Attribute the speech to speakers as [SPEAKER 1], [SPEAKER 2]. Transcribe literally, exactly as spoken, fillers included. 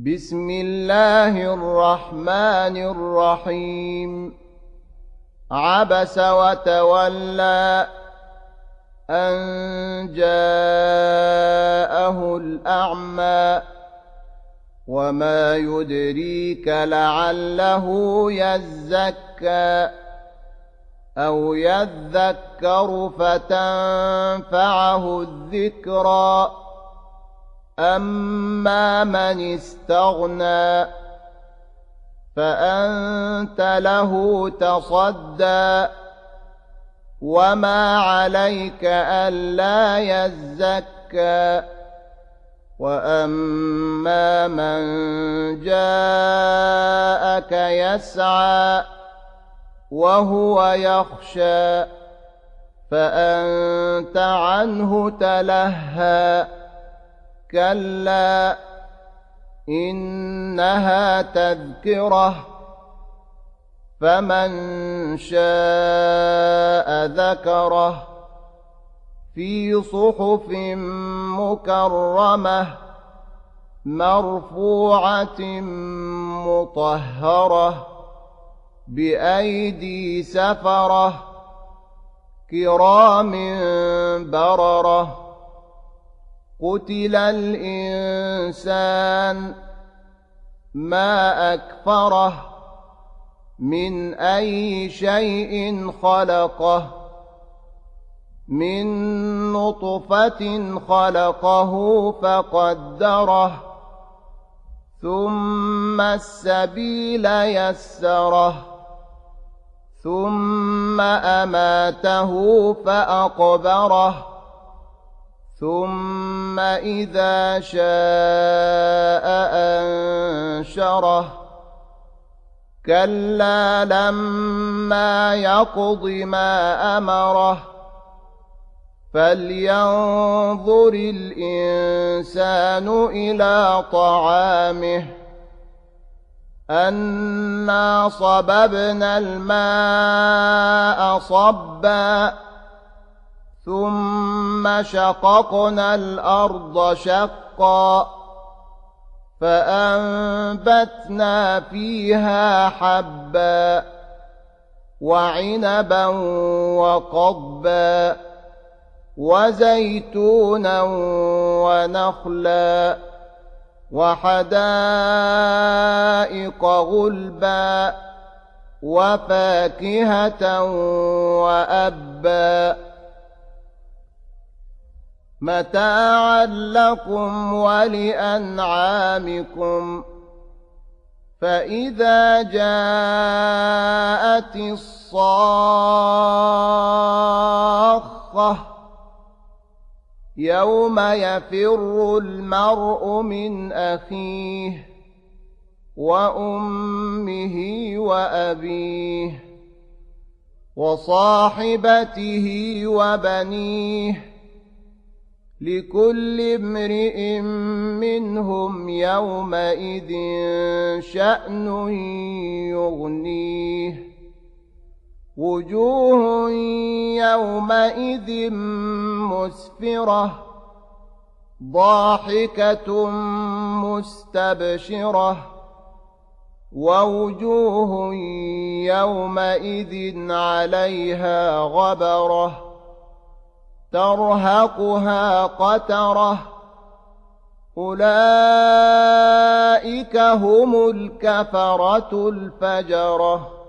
[SPEAKER 1] بسم الله الرحمن الرحيم عبس وتولى أن جاءه الأعمى وما يدريك لعله يزكى أو يذكر فتنفعه الذكرى أما من استغنى فأنت له تصدى وما عليك ألا يزكى وأما من جاءك يسعى وهو يخشى فأنت عنه تلهى كلا إنها تذكرة فمن شاء ذكره في صحف مكرمة مرفوعة مطهرة بأيدي سفرة كرام بررة قتل الإنسان ما أكفره من أي شيء خلقه من نطفة خلقه فقدره ثم السبيل يسره ثم أماته فأقبره ثم إذا شاء أنشره كلا لما يقض ما أمره فلينظر الإنسان إلى طعامه أنا صببنا الماء صبا ثم شققنا الأرض شقا فأنبتنا فيها حبا وعنبا وقضبا وزيتونا ونخلا وحدائق غلبا وفاكهة وأبا متاعا لكم ولأنعامكم فإذا جاءت الصاخة يوم يفر المرء من أخيه وأمه وأبيه وصاحبته وبنيه لكل امرئ منهم يومئذ شأن يغنيه وجوه يومئذ مسفرة ضاحكة مستبشرة ووجوه يومئذ عليها غبرة ترهقها قترة أولئك هم الكفرة الفجرة.